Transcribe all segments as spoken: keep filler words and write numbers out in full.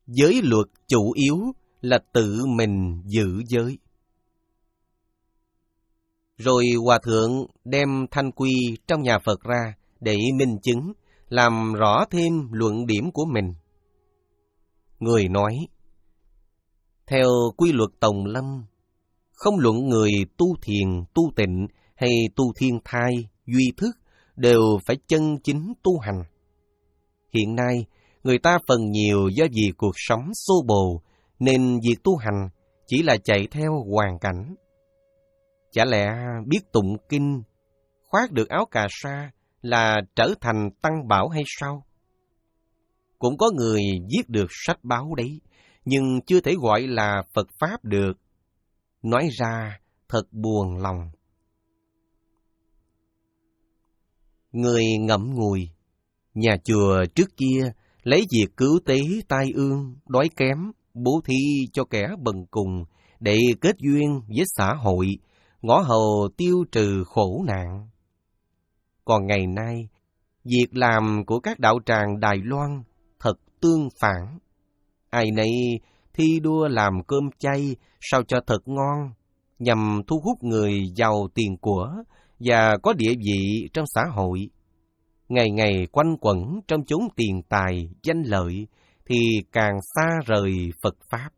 Giới luật chủ yếu là tự mình giữ giới. Rồi Hòa Thượng đem thanh quy trong nhà Phật ra để minh chứng, làm rõ thêm luận điểm của mình. Người nói, theo quy luật Tòng Lâm, không luận người tu thiền, tu tịnh hay tu thiên thai, duy thức đều phải chân chính tu hành. Hiện nay, người ta phần nhiều do vì cuộc sống xô bồ, nên việc tu hành chỉ là chạy theo hoàn cảnh. Chả lẽ biết tụng kinh, khoác được áo cà sa là trở thành tăng bảo hay sao? Cũng có người viết được sách báo đấy, nhưng chưa thể gọi là Phật Pháp được. Nói ra thật buồn lòng. Người ngậm ngùi, nhà chùa trước kia lấy việc cứu tế tai ương, đói kém, bố thí cho kẻ bần cùng để kết duyên với xã hội, ngõ hầu tiêu trừ khổ nạn. Còn ngày nay, việc làm của các đạo tràng Đài Loan thật tương phản. Ai nấy thi đua làm cơm chay sao cho thật ngon, nhằm thu hút người giàu tiền của và có địa vị trong xã hội. Ngày ngày quanh quẩn trong chốn tiền tài, danh lợi, thì càng xa rời Phật Pháp.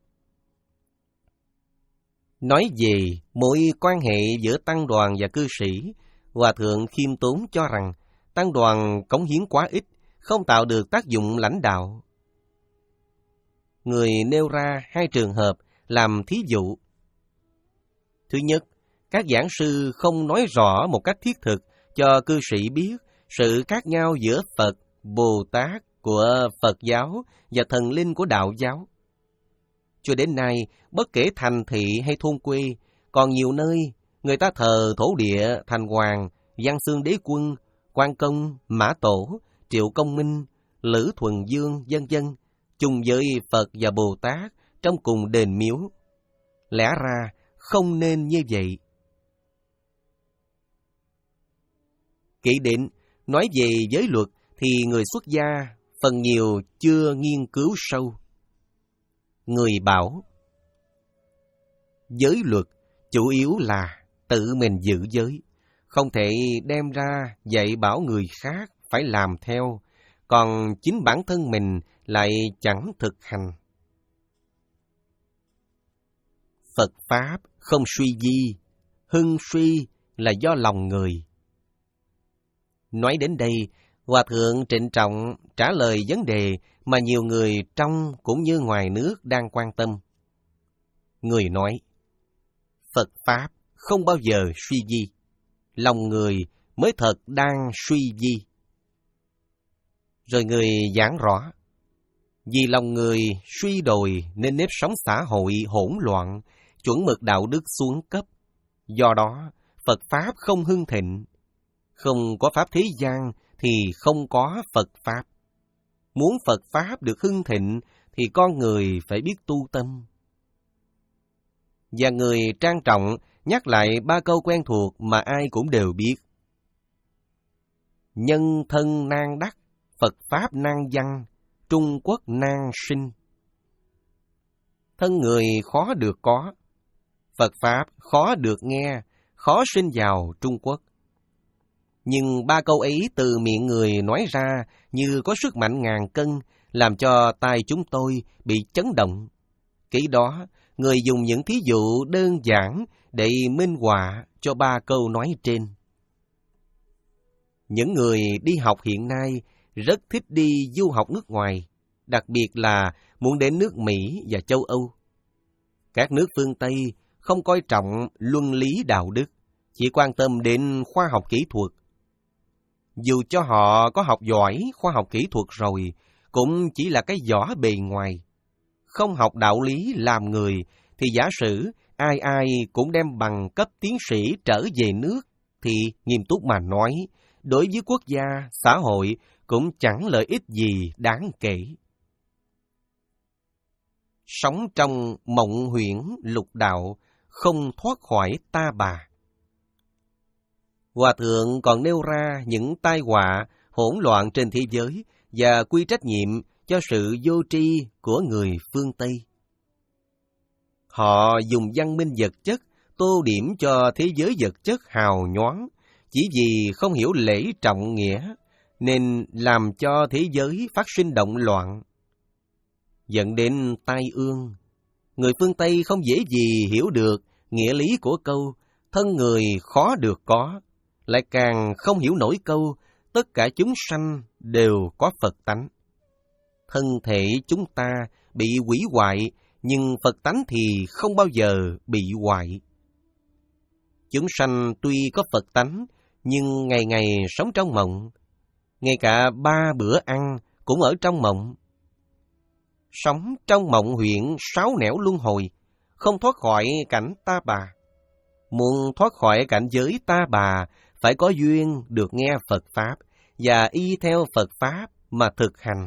Nói về mối quan hệ giữa tăng đoàn và cư sĩ, Hòa Thượng khiêm tốn cho rằng tăng đoàn cống hiến quá ít, không tạo được tác dụng lãnh đạo. Người nêu ra hai trường hợp làm thí dụ. Thứ nhất, các giảng sư không nói rõ một cách thiết thực cho cư sĩ biết sự khác nhau giữa Phật, Bồ Tát của Phật giáo và thần linh của đạo giáo. Cho đến nay, bất kể thành thị hay thôn quê, còn nhiều nơi người ta thờ thổ địa, thành hoàng, Văn Xương Đế Quân, Quan Công, Mã Tổ, Triệu Công Minh, Lữ Thuần Dương, vân vân, chung với Phật và Bồ Tát trong cùng đền miếu. Lẽ ra không nên như vậy. Kể đến, nói về giới luật thì người xuất gia phần nhiều chưa nghiên cứu sâu. Người bảo, giới luật chủ yếu là tự mình giữ giới, không thể đem ra dạy bảo người khác phải làm theo, còn chính bản thân mình lại chẳng thực hành. Phật Pháp không suy di, hưng suy là do lòng người. Nói đến đây, Hòa Thượng trịnh trọng trả lời vấn đề mà nhiều người trong cũng như ngoài nước đang quan tâm. Người nói, Phật Pháp không bao giờ suy di, lòng người mới thật đang suy di. Rồi người giảng rõ, vì lòng người suy đồi nên nếp sống xã hội hỗn loạn, chuẩn mực đạo đức xuống cấp. Do đó, Phật Pháp không hưng thịnh. Không có Pháp thế gian thì không có Phật Pháp. Muốn Phật Pháp được hưng thịnh thì con người phải biết tu tâm. Và người trang trọng nhắc lại ba câu quen thuộc mà ai cũng đều biết. Nhân thân nan đắc, Phật Pháp nan văn, Trung Quốc nan sinh. Thân người khó được có, Phật Pháp khó được nghe, khó sinh vào Trung Quốc. Nhưng ba câu ấy từ miệng người nói ra như có sức mạnh ngàn cân, làm cho tai chúng tôi bị chấn động. Kỹ đó, người dùng những thí dụ đơn giản để minh họa cho ba câu nói trên. Những người đi học hiện nay rất thích đi du học nước ngoài, đặc biệt là muốn đến nước Mỹ và châu Âu. Các nước phương Tây không coi trọng luân lý đạo đức, chỉ quan tâm đến khoa học kỹ thuật. Dù cho họ có học giỏi khoa học kỹ thuật rồi, cũng chỉ là cái vỏ bề ngoài. Không học đạo lý làm người, thì giả sử ai ai cũng đem bằng cấp tiến sĩ trở về nước, thì nghiêm túc mà nói, đối với quốc gia, xã hội cũng chẳng lợi ích gì đáng kể. Sống trong mộng huyễn lục đạo, không thoát khỏi ta bà. Hòa Thượng còn nêu ra những tai họa hỗn loạn trên thế giới và quy trách nhiệm cho sự vô tri của người phương Tây. Họ dùng văn minh vật chất tô điểm cho thế giới vật chất hào nhoáng, chỉ vì không hiểu lễ trọng nghĩa, nên làm cho thế giới phát sinh động loạn, dẫn đến tai ương. Người phương Tây không dễ gì hiểu được nghĩa lý của câu thân người khó được có, lại càng không hiểu nổi câu tất cả chúng sanh đều có Phật tánh. Thân thể chúng ta bị hủy hoại, nhưng Phật tánh thì không bao giờ bị hoại. Chúng sanh tuy có Phật tánh, nhưng ngày ngày sống trong mộng, ngay cả ba bữa ăn cũng ở trong mộng. Sống trong mộng huyễn sáu nẻo luân hồi, không thoát khỏi cảnh ta bà. Muốn thoát khỏi cảnh giới ta bà, phải có duyên được nghe Phật Pháp, và y theo Phật Pháp mà thực hành.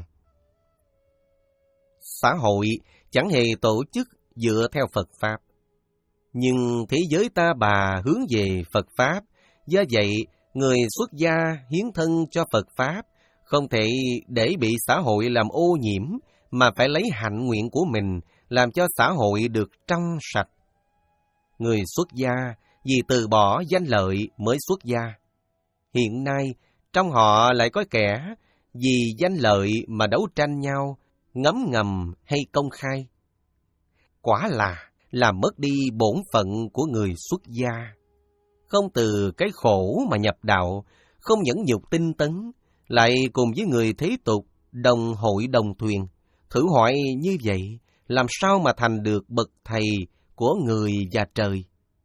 Xã hội chẳng hề tổ chức dựa theo Phật Pháp, nhưng thế giới ta bà hướng về Phật Pháp, do vậy người xuất gia hiến thân cho Phật Pháp, không thể để bị xã hội làm ô nhiễm, mà phải lấy hạnh nguyện của mình làm cho xã hội được trong sạch. Người xuất gia vì từ bỏ danh lợi mới xuất gia. Hiện nay, trong họ lại có kẻ vì danh lợi mà đấu tranh nhau, ngấm ngầm hay công khai. Quả là làm mất đi bổn phận của người xuất gia. Không từ cái khổ mà nhập đạo, không nhẫn nhục tinh tấn, lại cùng với người thế tục đồng hội đồng thuyền. Thử hỏi như vậy, làm sao mà thành được bậc thầy của người và trời?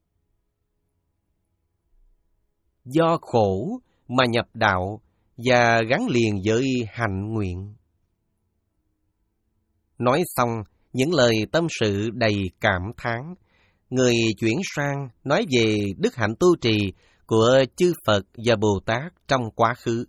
Do khổ mà nhập đạo và gắn liền với hạnh nguyện. Nói xong những lời tâm sự đầy cảm thán, người chuyển sang nói về đức hạnh tu trì của chư Phật và Bồ Tát trong quá khứ.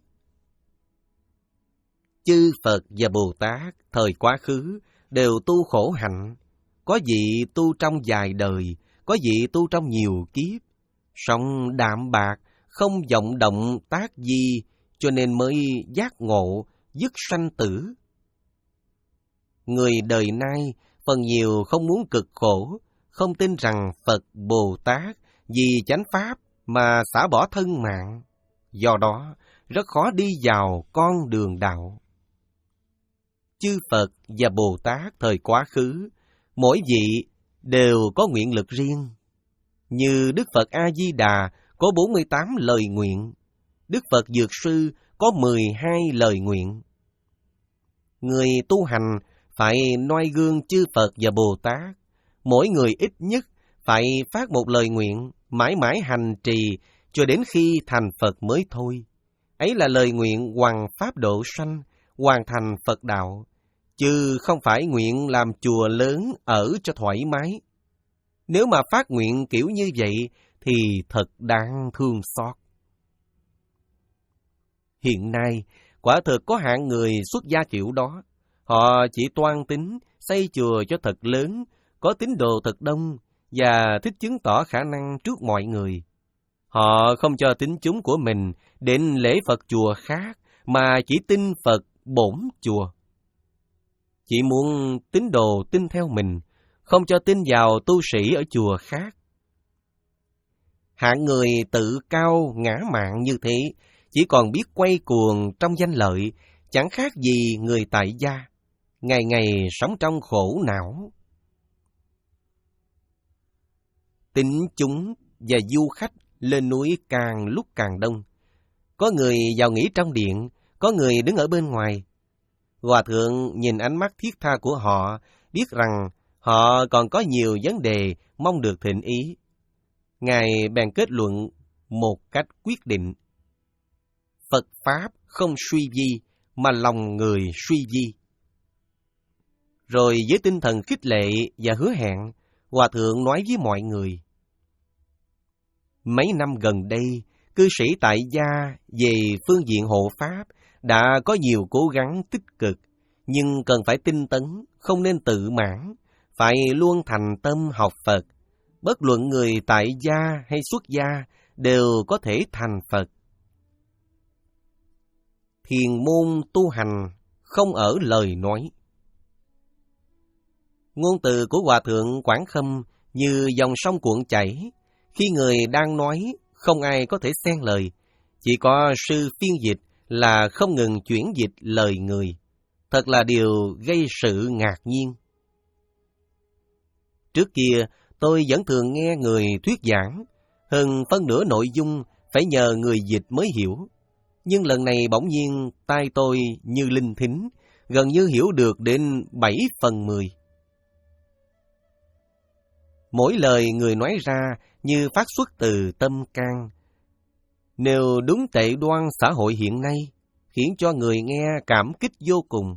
Chư Phật và Bồ Tát thời quá khứ đều tu khổ hạnh, có vị tu trong vài đời, có vị tu trong nhiều kiếp, song đạm bạc, không vọng động tác gì, cho nên mới giác ngộ, dứt sanh tử. Người đời nay phần nhiều không muốn cực khổ, không tin rằng Phật Bồ Tát vì chánh pháp mà xả bỏ thân mạng, do đó rất khó đi vào con đường đạo. Chư Phật và Bồ Tát thời quá khứ, mỗi vị đều có nguyện lực riêng. Như Đức Phật A-di-đà có bốn mươi tám lời nguyện, Đức Phật Dược Sư có mười hai lời nguyện. Người tu hành phải noi gương chư Phật và Bồ Tát, mỗi người ít nhất phải phát một lời nguyện, mãi mãi hành trì cho đến khi thành Phật mới thôi. Ấy là lời nguyện hoằng pháp độ sanh, hoàn thành Phật đạo, chứ không phải nguyện làm chùa lớn ở cho thoải mái. Nếu mà phát nguyện kiểu như vậy thì thật đáng thương xót. Hiện nay, quả thực có hạng người xuất gia kiểu đó. Họ chỉ toan tính xây chùa cho thật lớn, có tín đồ thật đông và thích chứng tỏ khả năng trước mọi người. Họ không cho tín chúng của mình đến lễ Phật chùa khác, mà chỉ tin Phật bổn chùa. Chỉ muốn tín đồ tin theo mình, không cho tin vào tu sĩ ở chùa khác. Hạng người tự cao ngã mạn như thế, chỉ còn biết quay cuồng trong danh lợi, chẳng khác gì người tại gia, ngày ngày sống trong khổ não. Tín chúng và du khách lên núi càng lúc càng đông. Có người vào nghỉ trong điện, có người đứng ở bên ngoài. Hòa thượng nhìn ánh mắt thiết tha của họ, biết rằng họ còn có nhiều vấn đề mong được thịnh ý. Ngài bèn kết luận một cách quyết định: Phật Pháp không suy vi, mà lòng người suy vi. Rồi với tinh thần khích lệ và hứa hẹn, Hòa thượng nói với mọi người: Mấy năm gần đây, cư sĩ tại gia về phương diện hộ Pháp đã có nhiều cố gắng tích cực, nhưng cần phải tinh tấn, không nên tự mãn, phải luôn thành tâm học Phật. Bất luận người tại gia hay xuất gia đều có thể thành Phật. Thiền môn tu hành không ở lời nói. Ngôn từ của Hòa Thượng Quảng Khâm như dòng sông cuộn chảy, khi người đang nói, không ai có thể xen lời, chỉ có sư phiên dịch là không ngừng chuyển dịch lời người. Thật là điều gây sự ngạc nhiên. Trước kia, tôi vẫn thường nghe người thuyết giảng, hơn phân nửa nội dung phải nhờ người dịch mới hiểu. Nhưng lần này bỗng nhiên tai tôi như linh thính, gần như hiểu được đến bảy phần mười. Mỗi lời người nói ra như phát xuất từ tâm can. Nếu đúng tệ đoan xã hội hiện nay, khiến cho người nghe cảm kích vô cùng.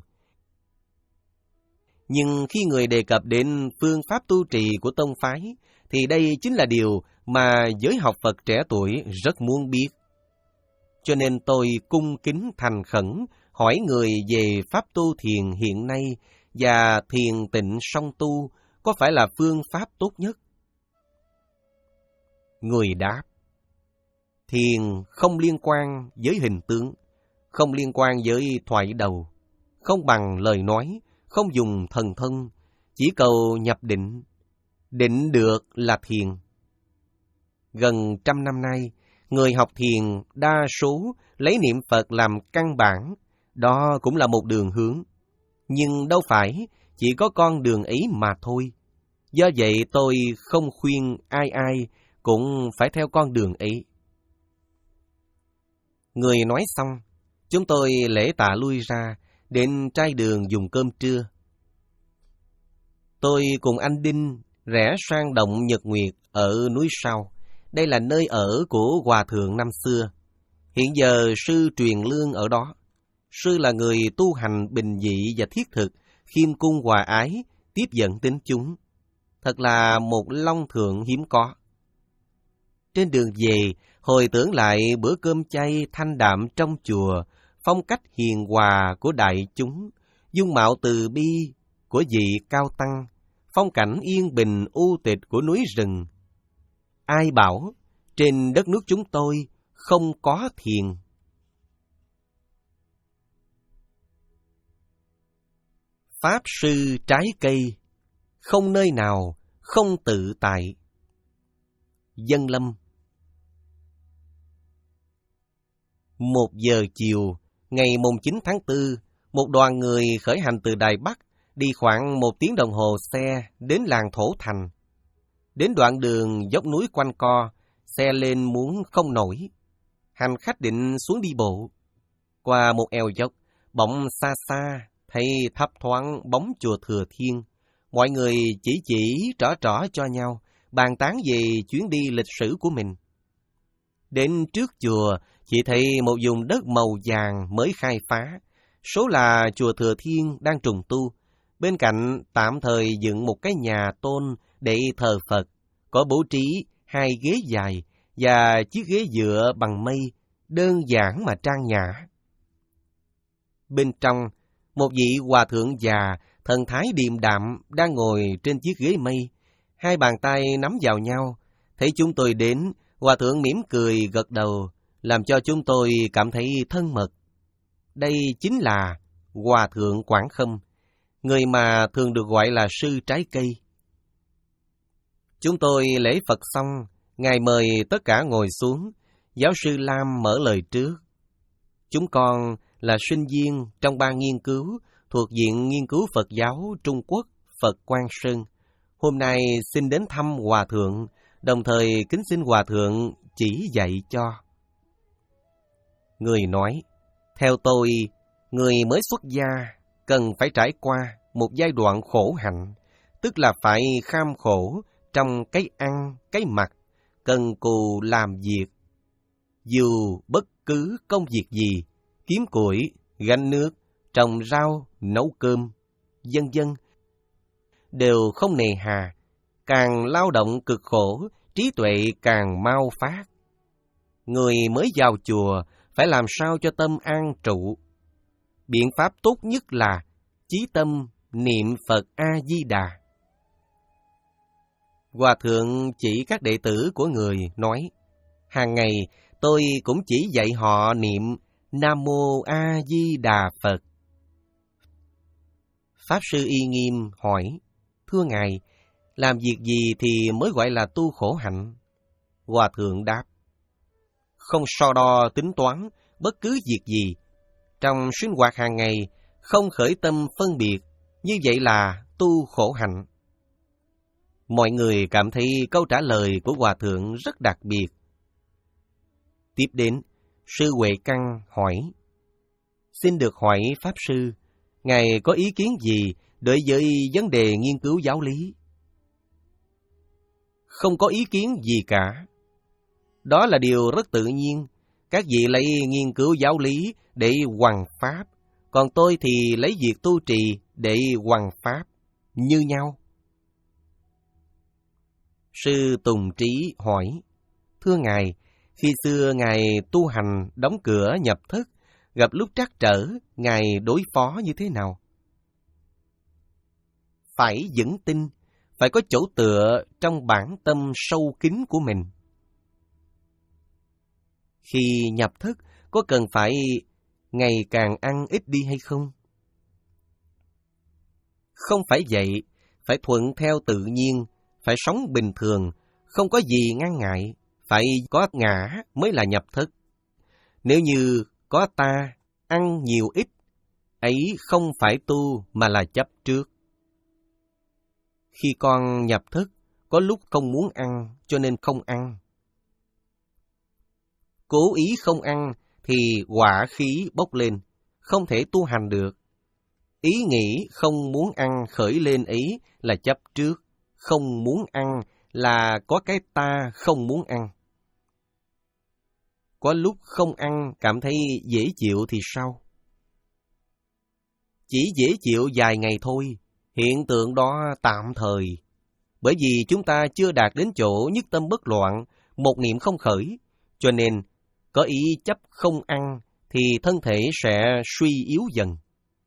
Nhưng khi người đề cập đến phương pháp tu trì của tông phái, thì đây chính là điều mà giới học Phật trẻ tuổi rất muốn biết. Cho nên tôi cung kính thành khẩn hỏi người về pháp tu thiền hiện nay và thiền tịnh song tu có phải là phương pháp tốt nhất? Người đáp: thiền không liên quan với hình tướng, không liên quan với thoại đầu, không bằng lời nói, không dùng thần thân, chỉ cầu nhập định. Định được là thiền. Gần trăm năm nay, người học thiền đa số lấy niệm Phật làm căn bản, đó cũng là một đường hướng. Nhưng đâu phải chỉ có con đường ấy mà thôi. Do vậy tôi không khuyên ai ai cũng phải theo con đường ấy. Người nói xong, chúng tôi lễ tạ lui ra, đến trai đường dùng cơm trưa. Tôi cùng anh Đinh rẽ sang động Nhật Nguyệt ở núi Sau. Đây là nơi ở của Hòa Thượng năm xưa. Hiện giờ sư truyền lương ở đó. Sư là người tu hành bình dị và thiết thực, khiêm cung hòa ái, tiếp dẫn tín chúng. Thật là một long thượng hiếm có. Trên đường về, hồi tưởng lại bữa cơm chay thanh đạm trong chùa, phong cách hiền hòa của đại chúng, dung mạo từ bi của vị cao tăng, phong cảnh yên bình u tịch của núi rừng. Ai bảo trên đất nước chúng tôi không có thiền? Pháp sư trái cây, không nơi nào không tự tại. Dân Lâm. Một giờ chiều, ngày mùng chín tháng tư, một đoàn người khởi hành từ Đài Bắc, đi khoảng một tiếng đồng hồ xe đến làng Thổ Thành. Đến đoạn đường dốc núi quanh co, xe lên muốn không nổi. Hành khách định xuống đi bộ. Qua một eo dốc, bỗng xa xa, thấy thấp thoáng bóng chùa Thừa Thiên. Mọi người chỉ chỉ trỏ trỏ cho nhau, bàn tán về chuyến đi lịch sử của mình. Đến trước chùa, chỉ thấy một vùng đất màu vàng mới khai phá. Số là chùa Thừa Thiên đang trùng tu. Bên cạnh tạm thời dựng một cái nhà tôn để thờ Phật, có bố trí hai ghế dài và chiếc ghế dựa bằng mây, đơn giản mà trang nhã. Bên trong, một vị hòa thượng già, thần thái điềm đạm đang ngồi trên chiếc ghế mây, hai bàn tay nắm vào nhau. Thấy chúng tôi đến, hòa thượng mỉm cười gật đầu, làm cho chúng tôi cảm thấy thân mật. Đây chính là Hòa Thượng Quảng Khâm, người mà thường được gọi là sư trái cây. Chúng tôi lễ Phật xong, Ngài mời tất cả ngồi xuống. Giáo sư Lam mở lời trước. Chúng con là sinh viên trong ban nghiên cứu thuộc Viện Nghiên cứu Phật giáo Trung Quốc Phật Quang Sơn. Hôm nay xin đến thăm Hòa Thượng, đồng thời kính xin Hòa Thượng chỉ dạy cho. Người nói, theo tôi, người mới xuất gia cần phải trải qua một giai đoạn khổ hạnh, tức là phải kham khổ trong cái ăn, cái mặc, cần cù làm việc. Dù bất cứ công việc gì, kiếm củi, gánh nước, trồng rau, nấu cơm, vân vân, đều không nề hà. Càng lao động cực khổ, trí tuệ càng mau phát. Người mới vào chùa phải làm sao cho tâm an trụ. Biện pháp tốt nhất là chí tâm niệm Phật A-di-đà. Hòa thượng chỉ các đệ tử của người nói, hàng ngày tôi cũng chỉ dạy họ niệm Nam Mô A Di Đà Phật. Pháp Sư Y Nghiêm hỏi, thưa Ngài, làm việc gì thì mới gọi là tu khổ hạnh? Hòa thượng đáp, không so đo tính toán bất cứ việc gì, trong sinh hoạt hàng ngày không khởi tâm phân biệt, như vậy là tu khổ hạnh. Mọi người cảm thấy câu trả lời của Hòa thượng rất đặc biệt. Tiếp đến, Sư Huệ Căn hỏi, xin được hỏi Pháp Sư, Ngài có ý kiến gì đối với vấn đề nghiên cứu giáo lý? Không có ý kiến gì cả. Đó là điều rất tự nhiên. Các vị lấy nghiên cứu giáo lý để hoằng pháp, còn tôi thì lấy việc tu trì để hoằng pháp, như nhau. Sư Tùng Trí hỏi, thưa Ngài, khi xưa Ngài tu hành đóng cửa nhập thất, gặp lúc trắc trở, Ngài đối phó như thế nào? Phải vững tin, phải có chỗ tựa trong bản tâm sâu kín của mình. Khi nhập thất, có cần phải ngày càng ăn ít đi hay không? Không phải vậy, phải thuận theo tự nhiên, phải sống bình thường, không có gì ngăn ngại, phải có ngã mới là nhập thất. Nếu như có ta, ăn nhiều ít, ấy không phải tu mà là chấp trước. Khi con nhập thất, có lúc không muốn ăn cho nên không ăn. Cố ý không ăn thì hỏa khí bốc lên, không thể tu hành được. Ý nghĩ không muốn ăn khởi lên ấy là chấp trước, không muốn ăn là có cái ta không muốn ăn. Có lúc không ăn cảm thấy dễ chịu thì sao? Chỉ dễ chịu vài ngày thôi, hiện tượng đó tạm thời. Bởi vì chúng ta chưa đạt đến chỗ nhất tâm bất loạn, một niệm không khởi, cho nên có ý chấp không ăn thì thân thể sẽ suy yếu dần.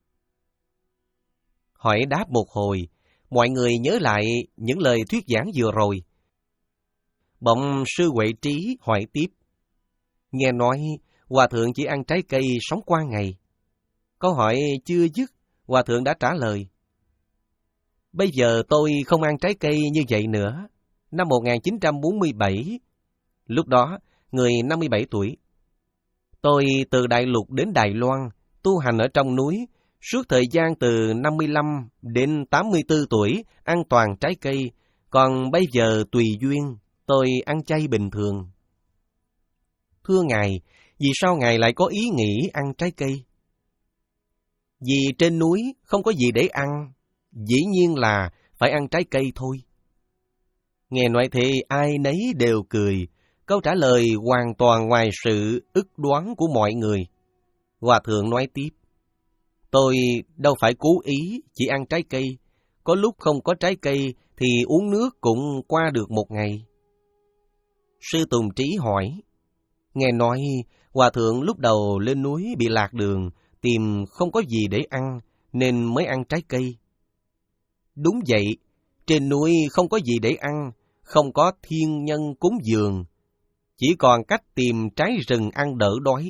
Hỏi đáp một hồi, mọi người nhớ lại những lời thuyết giảng vừa rồi. Bỗng Sư Huệ Trí hỏi tiếp, nghe nói Hòa thượng chỉ ăn trái cây sống qua ngày. Câu hỏi chưa dứt, Hòa thượng đã trả lời, bây giờ tôi không ăn trái cây như vậy nữa. Năm một nghìn chín trăm bốn mươi bảy, lúc đó người năm mươi bảy tuổi, tôi từ Đại Lục đến Đài Loan, tu hành ở trong núi, suốt thời gian từ năm mươi lăm đến tám mươi tư tuổi ăn toàn trái cây, còn bây giờ tùy duyên, tôi ăn chay bình thường. Thưa Ngài, vì sao Ngài lại có ý nghĩ ăn trái cây? Vì trên núi không có gì để ăn, dĩ nhiên là phải ăn trái cây thôi. Nghe nói thế ai nấy đều cười, câu trả lời hoàn toàn ngoài sự ức đoán của mọi người. Hòa thượng nói tiếp, tôi đâu phải cố ý chỉ ăn trái cây, có lúc không có trái cây thì uống nước cũng qua được một ngày. Sư Tùng Trí hỏi, nghe nói Hòa thượng lúc đầu lên núi bị lạc đường, tìm không có gì để ăn nên mới ăn trái cây. Đúng vậy, trên núi không có gì để ăn, không có thiên nhân cúng dường, chỉ còn cách tìm trái rừng ăn đỡ đói.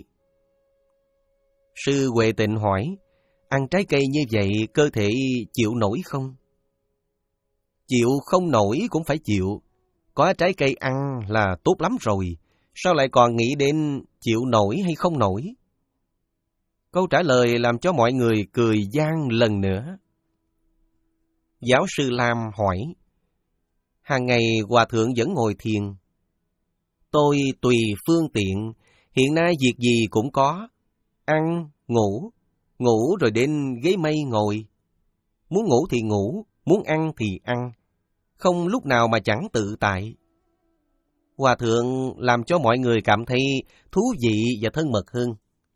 Sư Huệ Tịnh hỏi, ăn trái cây như vậy cơ thể chịu nổi không? Chịu không nổi cũng phải chịu, có trái cây ăn là tốt lắm rồi, sao lại còn nghĩ đến chịu nổi hay không nổi? Câu trả lời làm cho mọi người cười gian lần nữa. Giáo sư Lam hỏi, hàng ngày Hòa thượng vẫn ngồi thiền. Tôi tùy phương tiện, hiện nay việc gì cũng có, ăn, ngủ, ngủ rồi đến ghế mây ngồi. Muốn ngủ thì ngủ, muốn ăn thì ăn, không lúc nào mà chẳng tự tại. Hòa thượng làm cho mọi người cảm thấy thú vị và thân mật hơn.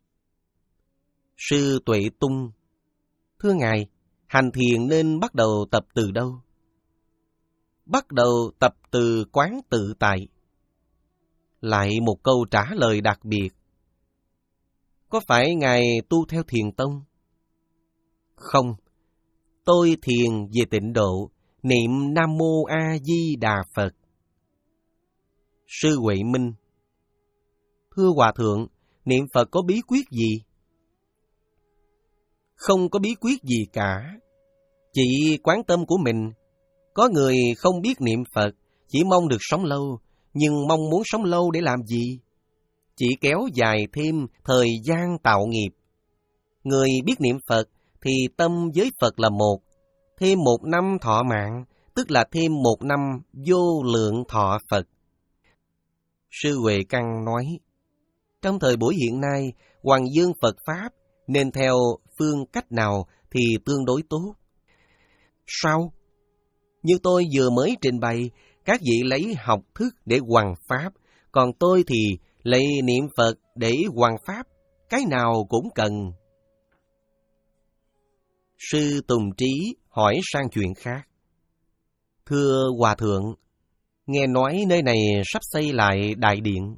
Sư Tuệ Tung, thưa Ngài, hành thiền nên bắt đầu tập từ đâu? Bắt đầu tập từ quán tự tại. Lại một câu trả lời đặc biệt. Có phải Ngài tu theo Thiền Tông? Không, tôi thiền về tịnh độ, niệm Nam Mô A Di Đà Phật. Sư Huệ Minh, thưa Hòa thượng, niệm Phật có bí quyết gì? Không có bí quyết gì cả. Chỉ quán tâm của mình. Có người không biết niệm Phật, chỉ mong được sống lâu, nhưng mong muốn sống lâu để làm gì? Chỉ kéo dài thêm thời gian tạo nghiệp. Người biết niệm Phật thì tâm với Phật là một. Thêm một năm thọ mạng, tức là thêm một năm vô lượng thọ Phật. Sư Huệ Căn nói, trong thời buổi hiện nay, hoằng dương Phật Pháp nên theo phương cách nào thì tương đối tốt? Sao? Như tôi vừa mới trình bày, các vị lấy học thức để hoằng Pháp, còn tôi thì lấy niệm Phật để hoằng Pháp, cái nào cũng cần. Sư Tùng Trí hỏi sang chuyện khác. Thưa Hòa Thượng, nghe nói nơi này sắp xây lại đại điện.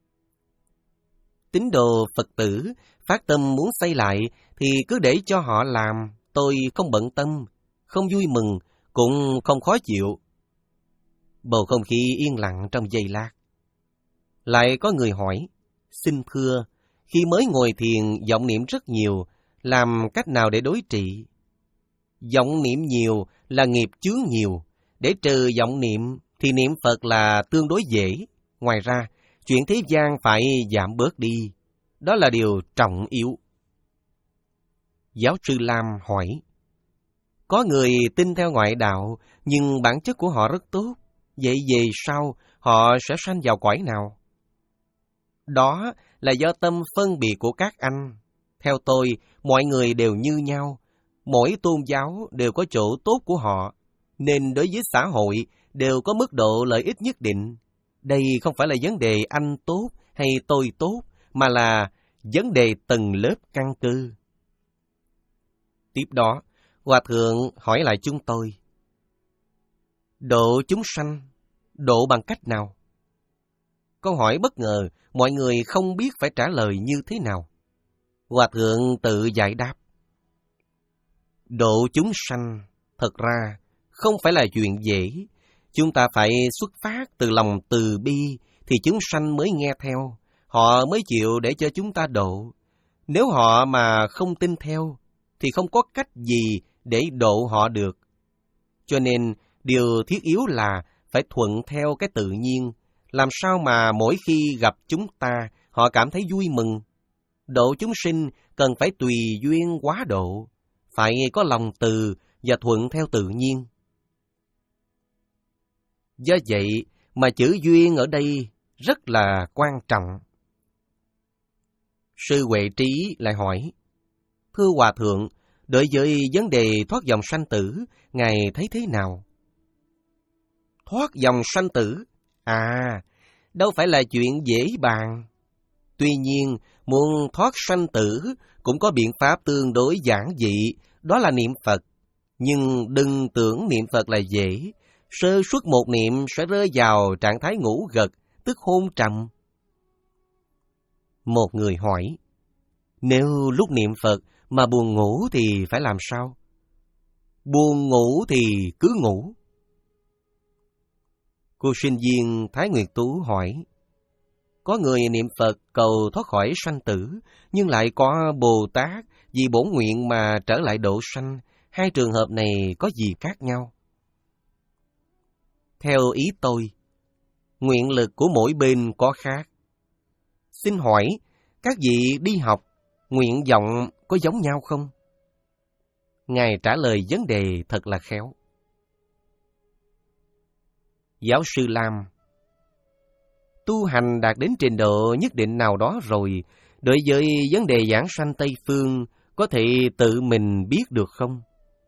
Tín đồ Phật tử phát tâm muốn xây lại thì cứ để cho họ làm, tôi không bận tâm, không vui mừng, cũng không khó chịu. Bầu không khí yên lặng trong giây lát. Lại có người hỏi, xin thưa, khi mới ngồi thiền vọng niệm rất nhiều, làm cách nào để đối trị? Vọng niệm nhiều là nghiệp chướng nhiều, để trừ vọng niệm thì niệm Phật là tương đối dễ. Ngoài ra, chuyện thế gian phải giảm bớt đi, đó là điều trọng yếu. Giáo sư Lam hỏi, có người tin theo ngoại đạo, nhưng bản chất của họ rất tốt, vậy về sau họ sẽ sanh vào cõi nào? Đó là do tâm phân biệt của các anh. Theo tôi, mọi người đều như nhau, mỗi tôn giáo đều có chỗ tốt của họ, nên đối với xã hội đều có mức độ lợi ích nhất định. Đây không phải là vấn đề anh tốt hay tôi tốt, mà là vấn đề tầng lớp căn cơ. Tiếp đó, Hòa Thượng hỏi lại chúng tôi, độ chúng sanh, độ bằng cách nào? Câu hỏi bất ngờ, mọi người không biết phải trả lời như thế nào. Hòa Thượng tự giải đáp. Độ chúng sanh, thật ra, không phải là chuyện dễ. Chúng ta phải xuất phát từ lòng từ bi, thì chúng sanh mới nghe theo, họ mới chịu để cho chúng ta độ. Nếu họ mà không tin theo, thì không có cách gì để độ họ được. Cho nên, điều thiết yếu là phải thuận theo cái tự nhiên, làm sao mà mỗi khi gặp chúng ta, họ cảm thấy vui mừng. Độ chúng sinh cần phải tùy duyên quá độ, phải có lòng từ và thuận theo tự nhiên. Do vậy mà chữ duyên ở đây rất là quan trọng. Sư Huệ Trí lại hỏi, thưa Hòa Thượng, đối với vấn đề thoát dòng sanh tử, Ngài thấy thế nào? Thoát dòng sanh tử? À, đâu phải là chuyện dễ bàn. Tuy nhiên, muốn thoát sanh tử cũng có biện pháp tương đối giản dị, đó là niệm Phật. Nhưng đừng tưởng niệm Phật là dễ. Sơ suất một niệm sẽ rơi vào trạng thái ngủ gật, tức hôn trầm. Một người hỏi, nếu lúc niệm Phật mà buồn ngủ thì phải làm sao? Buồn ngủ thì cứ ngủ. Cô sinh viên Thái Nguyệt Tú hỏi, có người niệm Phật cầu thoát khỏi sanh tử, nhưng lại có Bồ Tát vì bổn nguyện mà trở lại độ sanh. Hai trường hợp này có gì khác nhau? Theo ý tôi, nguyện lực của mỗi bên có khác. Xin hỏi, các vị đi học, nguyện vọng có giống nhau không? Ngài trả lời vấn đề thật là khéo. Giáo sư Lam, tu hành đạt đến trình độ nhất định nào đó rồi, đối với vấn đề giảng sanh Tây Phương, có thể tự mình biết được không?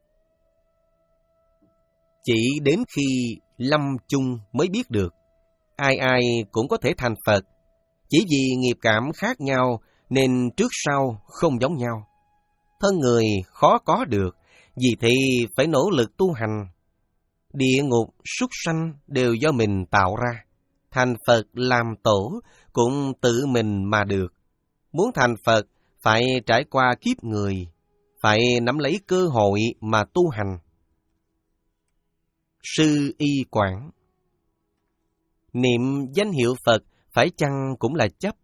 Chỉ đến khi lâm chung mới biết được. Ai ai cũng có thể thành Phật, chỉ vì nghiệp cảm khác nhau nên trước sau không giống nhau. Thân người khó có được, vì thế phải nỗ lực tu hành. Địa ngục, súc sanh đều do mình tạo ra. Thành Phật làm tổ cũng tự mình mà được. Muốn thành Phật phải trải qua kiếp người, phải nắm lấy cơ hội mà tu hành. Sư Y Quảng, niệm danh hiệu Phật phải chăng cũng là chấp?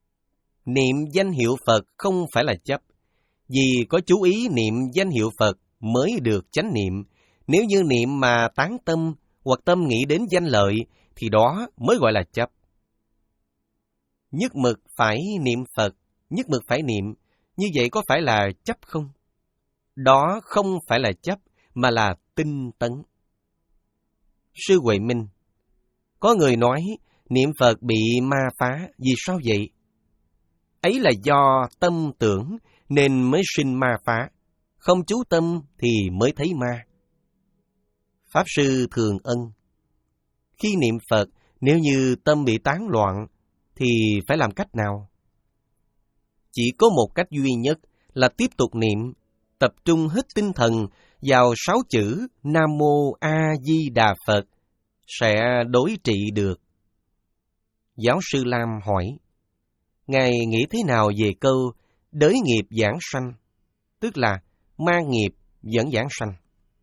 Niệm danh hiệu Phật không phải là chấp, vì có chú ý niệm danh hiệu Phật mới được chánh niệm. Nếu như niệm mà tán tâm hoặc tâm nghĩ đến danh lợi thì đó mới gọi là chấp. Nhất mực phải niệm Phật, nhất mực phải niệm, như vậy có phải là chấp không? Đó không phải là chấp, mà là tinh tấn. Sư Huệ Minh: có người nói niệm Phật bị ma phá, vì sao vậy? Ấy là do tâm tưởng nên mới sinh ma phá, không chú tâm thì mới thấy ma. Pháp Sư Thường Ân: khi niệm Phật, nếu như tâm bị tán loạn, thì phải làm cách nào? Chỉ có một cách duy nhất là tiếp tục niệm, tập trung hết tinh thần vào sáu chữ Nam Mô A Di Đà Phật, sẽ đối trị được. Giáo sư Lam hỏi: Ngài nghĩ thế nào về câu đới nghiệp giảng sanh, tức là mang nghiệp dẫn giảng sanh?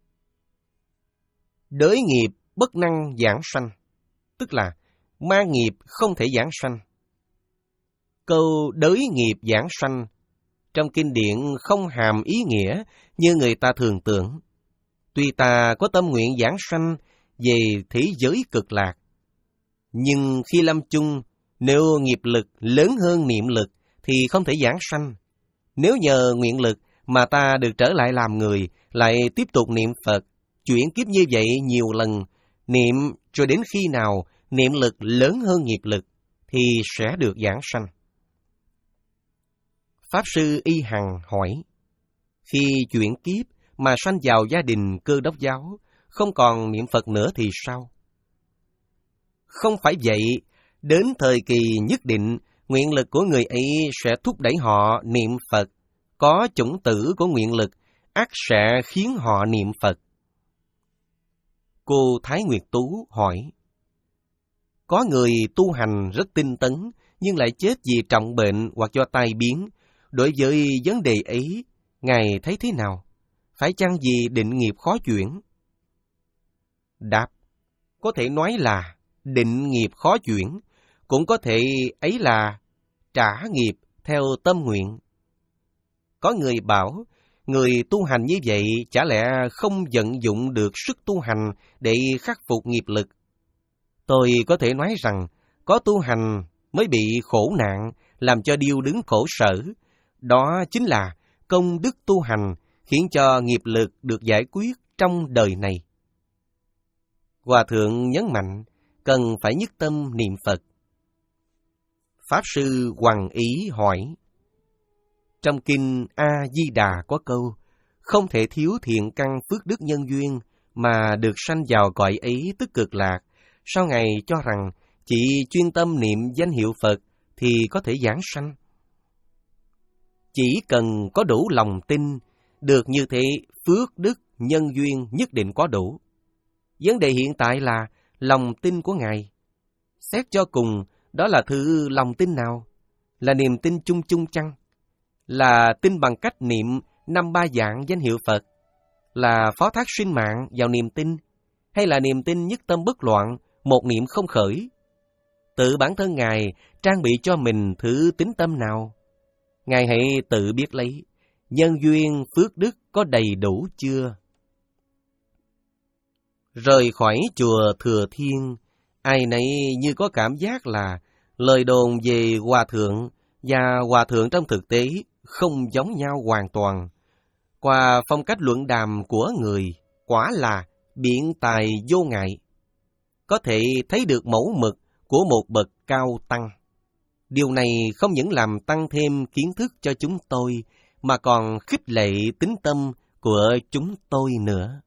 Đới nghiệp bất năng giảng sanh, tức là mang nghiệp không thể giảng sanh. Câu đới nghiệp giảng sanh trong kinh điển không hàm ý nghĩa như người ta thường tưởng. Tuy ta có tâm nguyện giảng sanh về thế giới cực lạc, nhưng khi lâm chung, nếu nghiệp lực lớn hơn niệm lực thì không thể giảng sanh. Nếu nhờ nguyện lực mà ta được trở lại làm người, lại tiếp tục niệm Phật, chuyển kiếp như vậy nhiều lần, niệm cho đến khi nào niệm lực lớn hơn nghiệp lực thì sẽ được giảng sanh. Pháp Sư Y Hằng hỏi: khi chuyển kiếp mà sanh vào gia đình Cơ Đốc giáo, không còn niệm Phật nữa thì sao? Không phải vậy, đến thời kỳ nhất định, nguyện lực của người ấy sẽ thúc đẩy họ niệm Phật. Có chủng tử của nguyện lực, ắt sẽ khiến họ niệm Phật. Cô Thái Nguyệt Tú hỏi: có người tu hành rất tinh tấn, nhưng lại chết vì trọng bệnh hoặc do tai biến. Đối với vấn đề ấy, Ngài thấy thế nào? Phải chăng vì định nghiệp khó chuyển? Đáp: có thể nói là định nghiệp khó chuyển, cũng có thể ấy là trả nghiệp theo tâm nguyện. Có người bảo, người tu hành như vậy chả lẽ không vận dụng được sức tu hành để khắc phục nghiệp lực? Tôi có thể nói rằng, có tu hành mới bị khổ nạn, làm cho điêu đứng khổ sở. Đó chính là công đức tu hành khiến cho nghiệp lực được giải quyết trong đời này. Hòa Thượng nhấn mạnh, cần phải nhất tâm niệm Phật. Pháp Sư Hoằng Ý hỏi: trong kinh A-di-đà có câu, không thể thiếu thiện căn phước đức nhân duyên mà được sanh vào cõi ấy tức cực lạc. Sao Ngài cho rằng chỉ chuyên tâm niệm danh hiệu Phật thì có thể giảng sanh? Chỉ cần có đủ lòng tin, được như thế phước đức nhân duyên nhất định có đủ. Vấn đề hiện tại là lòng tin của Ngài. Xét cho cùng, đó là thứ lòng tin nào? Là niềm tin chung chung chăng? Là tin bằng cách niệm năm ba dạng danh hiệu Phật? Là phó thác sinh mạng vào niềm tin? Hay là niềm tin nhất tâm bất loạn, một niệm không khởi? Tự bản thân Ngài trang bị cho mình thứ tín tâm nào? Ngài hãy tự biết lấy, nhân duyên phước đức có đầy đủ chưa? Rời khỏi chùa Thừa Thiên, ai nấy như có cảm giác là lời đồn về Hòa Thượng và Hòa Thượng trong thực tế không giống nhau hoàn toàn. Qua phong cách luận đàm của người, quả là biện tài vô ngại. Có thể thấy được mẫu mực của một bậc cao tăng. Điều này không những làm tăng thêm kiến thức cho chúng tôi, mà còn khích lệ tín tâm của chúng tôi nữa.